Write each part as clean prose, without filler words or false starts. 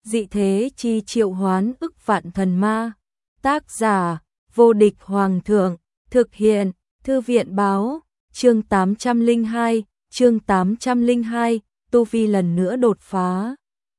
dị thế chi triệu hoán ức vạn thần ma. Tác giả, vô địch hoàng thượng, thực hiện, thư viện báo, chương 802, tu vi lần nữa đột phá.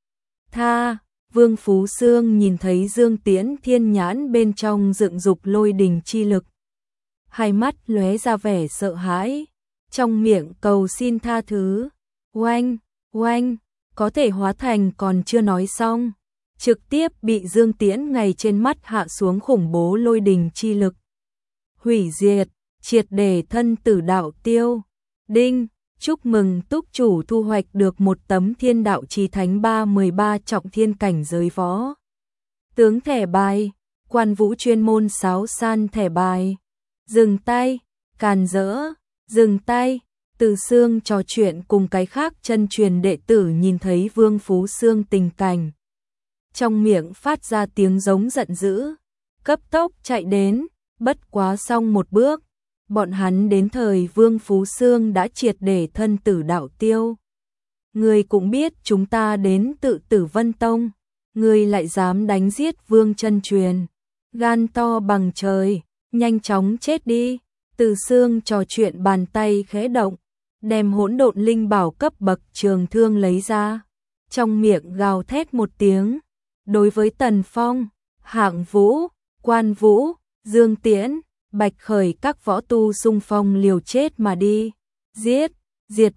Vương Phú Sương nhìn thấy Dương Tiễn thiên nhãn bên trong dựng dục lôi đình chi lực. Hai mắt lóe ra vẻ sợ hãi, trong miệng cầu xin tha thứ. Oanh, có thể hóa thành còn chưa nói xong, trực tiếp bị Dương Tiễn ngay trên mắt hạ xuống khủng bố lôi đình chi lực. Hủy diệt, triệt để thân tử đạo tiêu. Đinh, chúc mừng túc chủ thu hoạch được một tấm thiên đạo chí thánh 13 trọng thiên cảnh giới võ tướng thẻ bài, quan vũ chuyên môn sáo san thẻ bài. Dừng tay, càn rỡ, dừng tay. Từ Sương trò chuyện cùng cái khác chân truyền đệ tử nhìn thấy Vương Phú Sương tình cảnh. Trong miệng phát ra tiếng giống giận dữ, cấp tốc chạy đến, bất quá xong một bước. Bọn hắn đến thời Vương Phú Sương đã triệt để thân tử đạo tiêu. Ngươi cũng biết chúng ta đến tự Tử Vân Tông, ngươi lại dám đánh giết Vương chân truyền, gan to bằng trời, nhanh chóng chết đi. Từ Sương trò chuyện bàn tay khẽ động, đem hỗn độn linh bảo cấp bậc trường thương lấy ra, trong miệng gào thét một tiếng, đối với Tần Phong, Hạng Vũ, Quan Vũ, Dương Tiễn, Bạch Khởi các võ tu xung phong liều chết mà đi. Diệt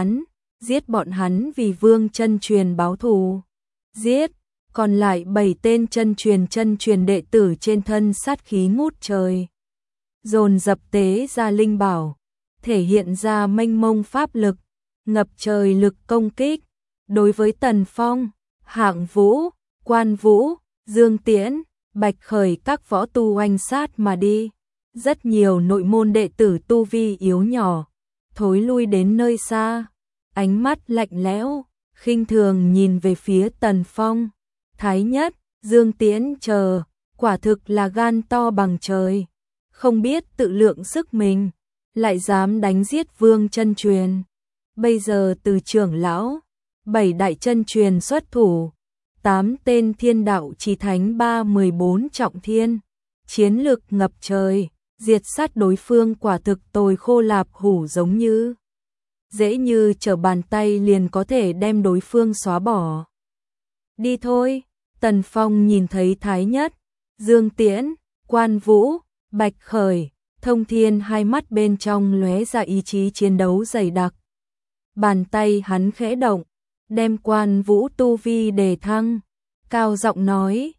bọn hắn vì Vương chân truyền báo thù. Giết, còn lại 7 tên chân truyền đệ tử trên thân sát khí ngút trời. Dồn dập tế ra linh bảo, thể hiện ra mênh mông pháp lực, ngập trời lực công kích. Đối với Tần Phong, Hạng Vũ, Quan Vũ, Dương Tiễn, Bạch Khởi các võ tu oanh sát mà đi. Rất nhiều nội môn đệ tử tu vi yếu nhỏ, thối lui đến nơi xa, ánh mắt lạnh lẽo, khinh thường nhìn về phía Tần Phong. Thái Nhất, Dương Tiễn chờ, quả thực là gan to bằng trời, không biết tự lượng sức mình, lại dám đánh giết Vương chân truyền. Bây giờ từ trưởng lão, 7 đại chân truyền xuất thủ, 8 tên thiên đạo chí thánh 14 trọng thiên, chiến lực ngập trời, diệt sát đối phương quả thực tồi khô lạp hủ, giống như dễ như trở bàn tay liền có thể đem đối phương xóa bỏ. Đi thôi. Tần Phong nhìn thấy Thái Nhất, Dương Tiễn, Quan Vũ, Bạch Khởi, Thông Thiên, hai mắt bên trong lóe ra ý chí chiến đấu dày đặc. Bàn tay hắn khẽ động, đem Quan Vũ tu vi đề thăng, cao giọng nói,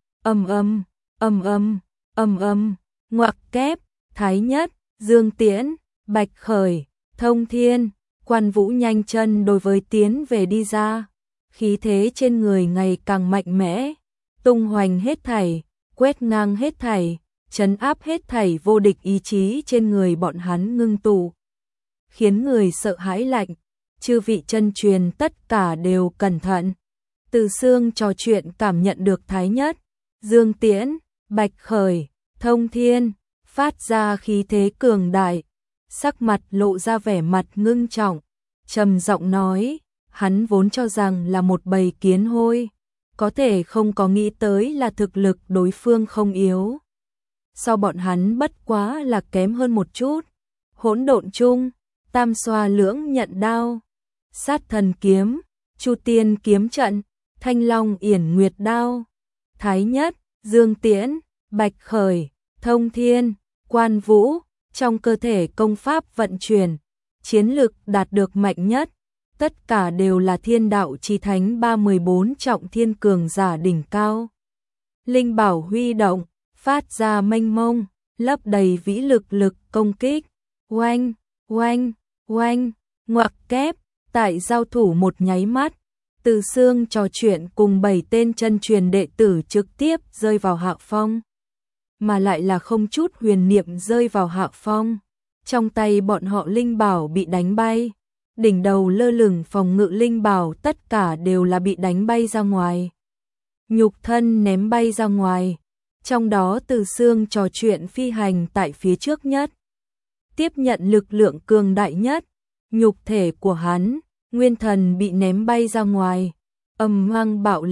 ngoặc kép. Thái Nhất, Dương Tiễn, Bạch Khởi, Thông Thiên, Quan Vũ nhanh chân đối với tiến về đi ra, khí thế trên người ngày càng mạnh mẽ, tung hoành hết thảy, quét ngang hết thảy, trấn áp hết thảy, vô địch ý chí trên người bọn hắn ngưng tụ, khiến người sợ hãi lạnh. Chư vị chân truyền tất cả đều cẩn thận. Từ Sương trò chuyện cảm nhận được Thái Nhất, Dương Tiễn, Bạch Khởi, Thông Thiên phát ra khí thế cường đại, sắc mặt lộ ra vẻ mặt ngưng trọng, trầm giọng nói, hắn vốn cho rằng là một bầy kiến hôi, có thể không có nghĩ tới là thực lực đối phương không yếu. Sau bọn hắn bất quá là kém hơn một chút. Hỗn độn chung, Tam Xoa Lưỡng Nhận Đao, Sát Thần Kiếm, Chu Tiên Kiếm Trận, Thanh Long Yển Nguyệt Đao. Thái Nhất, Dương Tiễn, Bạch Khởi, Thông Thiên, Quan Vũ, trong cơ thể công pháp vận chuyển, chiến lực đạt được mạnh nhất, tất cả đều là thiên đạo chí thánh 14 trọng thiên cường giả đỉnh cao. Linh bảo huy động, phát ra mênh mông, lấp đầy vĩ lực công kích. Oanh, ngoặc kép. Tại giao thủ một nháy mắt, Từ Sương trò chuyện cùng 7 tên chân truyền đệ tử trực tiếp rơi vào hạ phong, mà lại là không chút huyền niệm rơi vào hạ phong. Trong tay bọn họ linh bảo bị đánh bay, đỉnh đầu lơ lửng phòng ngự linh bảo tất cả đều là bị đánh bay ra ngoài, nhục thân ném bay ra ngoài. Trong đó Từ Sương trò chuyện phi hành tại phía trước nhất, tiếp nhận lực lượng cường đại nhất. Nhục thể của hắn, nguyên thần bị ném bay ra ngoài, âm vang bạo liệt,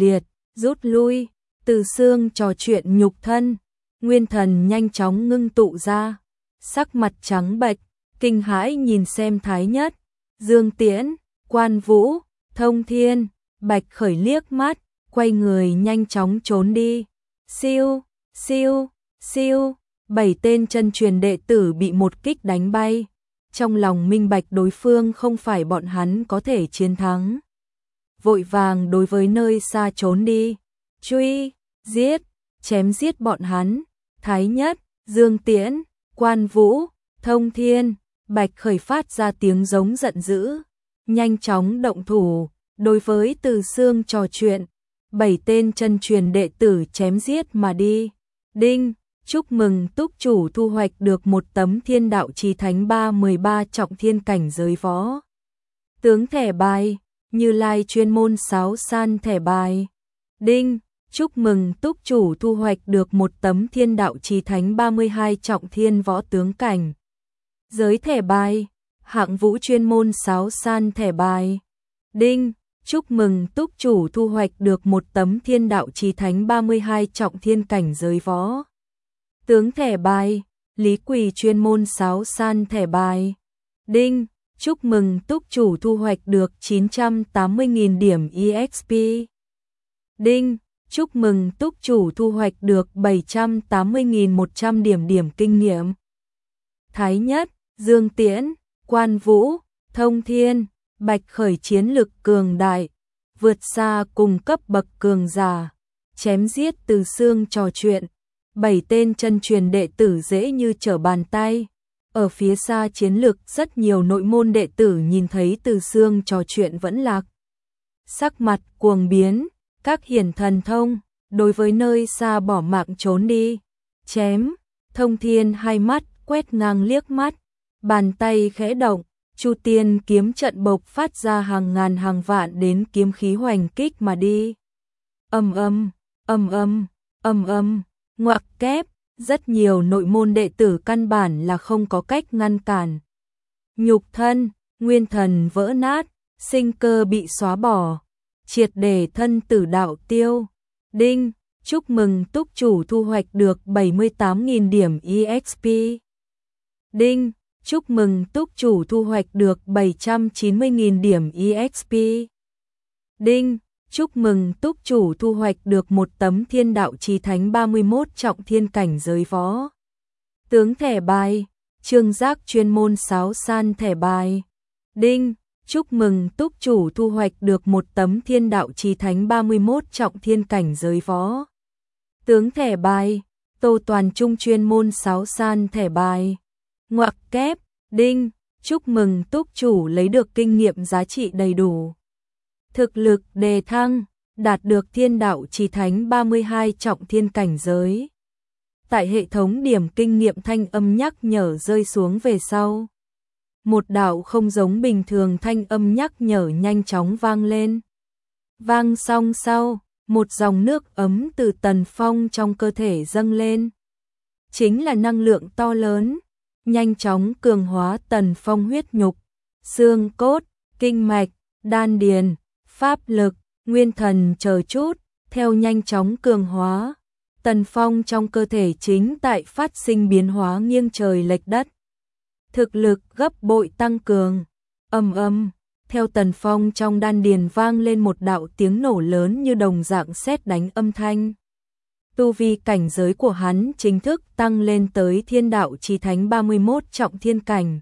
rút lui, Từ Xương trò chuyện nhục thân, nguyên thần nhanh chóng ngưng tụ ra, sắc mặt trắng bệch, kinh hãi nhìn xem Thái Nhất, Dương Tiễn, Quan Vũ, Thông Thiên, Bạch Khởi liếc mắt, quay người nhanh chóng trốn đi. Siêu, siêu, siêu, 7 tên chân truyền đệ tử bị một kích đánh bay. Trong lòng minh bạch đối phương không phải bọn hắn có thể chiến thắng. Vội vàng đối với nơi xa trốn đi. Truy, giết, chém giết bọn hắn. Thái Nhất, Dương Tiễn, Quan Vũ, Thông Thiên, Bạch Khởi phát ra tiếng giống giận dữ. Nhanh chóng động thủ, đối với Từ Xương trò chuyện. 7 tên chân truyền đệ tử chém giết mà đi. Đinh, chúc mừng túc chủ thu hoạch được một tấm Thiên Đạo Chí Thánh 313 trọng thiên cảnh giới võ tướng thẻ bài, Như Lai chuyên môn sáo san thẻ bài. Đinh, chúc mừng túc chủ thu hoạch được một tấm Thiên Đạo Chí Thánh 32 trọng thiên võ tướng cảnh giới thẻ bài, Hạng Vũ chuyên môn sáo san thẻ bài. Đinh, chúc mừng túc chủ thu hoạch được một tấm Thiên Đạo Chí Thánh 32 trọng thiên cảnh giới võ tướng thẻ bài, Lý Quỳ chuyên môn sáo san thẻ bài. Đinh, chúc mừng túc chủ thu hoạch được 980.000 điểm EXP. Đinh, chúc mừng túc chủ thu hoạch được 780.100 điểm kinh nghiệm. Thái Nhất, Dương Tiễn, Quan Vũ, Thông Thiên, Bạch Khởi chiến lực cường đại, vượt xa cùng cấp bậc cường giả, chém giết Từ Xương trò chuyện. 7 tên chân truyền đệ tử dễ như trở bàn tay. Ở phía xa chiến lực rất nhiều nội môn đệ tử nhìn thấy Từ Xương trò chuyện vẫn lạc. Sắc mặt cuồng biến, các hiển thần thông, đối với nơi xa bỏ mạng trốn đi. Chém, Thông Thiên hai mắt quét ngang liếc mắt, bàn tay khẽ động, Chu Tiên kiếm trận bộc phát ra hàng ngàn hàng vạn đến kiếm khí hoành kích mà đi. Ầm ầm, ầm ầm, ầm ầm. Ngoặc kép, rất nhiều nội môn đệ tử căn bản là không có cách ngăn cản. Nhục thân, nguyên thần vỡ nát, sinh cơ bị xóa bỏ, triệt để thân tử đạo tiêu. Đinh, chúc mừng túc chủ thu hoạch được 78.000 điểm EXP. Đinh, chúc mừng túc chủ thu hoạch được 790.000 điểm EXP. Đinh, chúc mừng túc chủ thu hoạch được một tấm Thiên Đạo Chí Thánh 31 trọng thiên cảnh giới võ tướng thẻ bài, Trương Giác chuyên môn sáo san thẻ bài. Đinh, chúc mừng túc chủ thu hoạch được một tấm Thiên Đạo Chí Thánh 31 trọng thiên cảnh giới võ tướng thẻ bài, Tô Toàn Trung chuyên môn sáo san thẻ bài. Ngoặc kép, đinh, chúc mừng túc chủ lấy được kinh nghiệm giá trị đầy đủ. Thực lực đề thăng, đạt được Thiên Đạo Chí Thánh 32 trọng thiên cảnh giới. Tại hệ thống điểm kinh nghiệm thanh âm nhắc nhở rơi xuống về sau. Một đạo không giống bình thường thanh âm nhắc nhở nhanh chóng vang lên. Vang xong sau, một dòng nước ấm từ Tần Phong trong cơ thể dâng lên. Chính là năng lượng to lớn, nhanh chóng cường hóa Tần Phong huyết nhục, xương cốt, kinh mạch, đan điền, pháp lực, nguyên thần chờ chút, theo nhanh chóng cường hóa. Tần Phong trong cơ thể chính tại phát sinh biến hóa nghiêng trời lệch đất. Thực lực gấp bội tăng cường. Ầm ầm, theo Tần Phong trong đan điền vang lên một đạo tiếng nổ lớn như đồng dạng sét đánh âm thanh. Tu vi cảnh giới của hắn chính thức tăng lên tới Thiên Đạo Chí Thánh 31 trọng thiên cảnh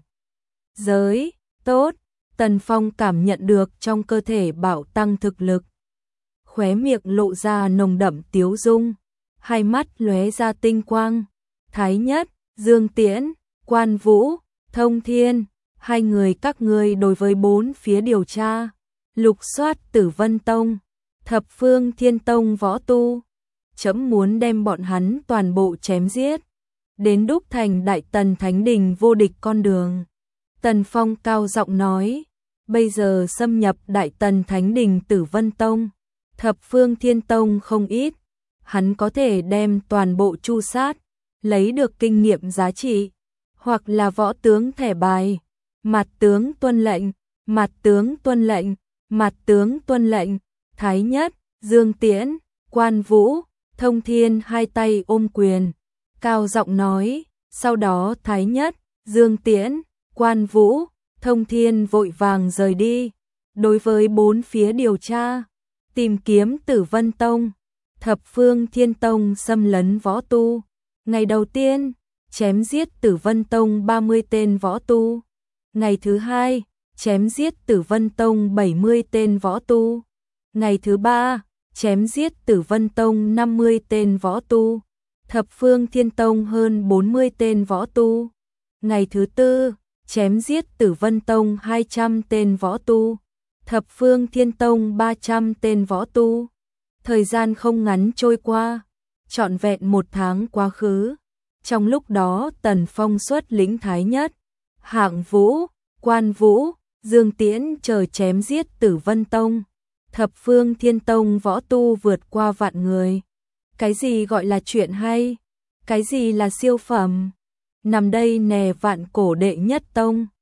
giới. Tốt, Tần Phong cảm nhận được trong cơ thể bạo tăng thực lực. Khóe miệng lộ ra nồng đậm tiếu dung, hai mắt lóe ra tinh quang. Thái Nhất, Dương Tiễn, Quan Vũ, Thông Thiên, hai người các ngươi đối với bốn phía điều tra, lục soát Tử Vân Tông, Thập Phương Thiên Tông võ tu. Chấm muốn đem bọn hắn toàn bộ chém giết, đến đúc thành Đại Tần Thánh Đình vô địch con đường. Tần Phong cao giọng nói, bây giờ xâm nhập Đại Tần Thánh Đình Tử Vân Tông, Thập Phương Thiên Tông không ít, hắn có thể đem toàn bộ chu sát, lấy được kinh nghiệm giá trị, hoặc là võ tướng thẻ bài, mặt tướng tuân lệnh, mặt tướng tuân lệnh, mặt tướng tuân lệnh. Thái Nhất, Dương Tiễn, Quan Vũ, Thông Thiên hai tay ôm quyền, cao giọng nói, sau đó Thái Nhất, Dương Tiễn, Quan Vũ, Thông Thiên vội vàng rời đi. Đối với bốn phía điều tra, tìm kiếm Tử Vân Tông, Thập Phương Thiên Tông xâm lấn võ tu. Ngày đầu tiên, chém giết Tử Vân Tông 30 tên võ tu. Ngày thứ hai, chém giết Tử Vân Tông 70 tên võ tu. Ngày thứ ba, chém giết Tử Vân Tông 50 tên võ tu. Thập Phương Thiên Tông hơn 40 tên võ tu. Ngày thứ tư, chém giết Tử Vân Tông 200 tên võ tu. Thập Phương Thiên Tông 300 tên võ tu. Thời gian không ngắn trôi qua, trọn vẹn 1 tháng quá khứ. Trong lúc đó Tần Phong xuất lĩnh Thái Nhất, Hạng Vũ, Quan Vũ, Dương Tiễn chờ chém giết Tử Vân Tông. Thập Phương Thiên Tông võ tu vượt qua vạn người. Cái gì gọi là chuyện hay? Cái gì là siêu phẩm? Nằm đây nè vạn cổ đệ nhất tông.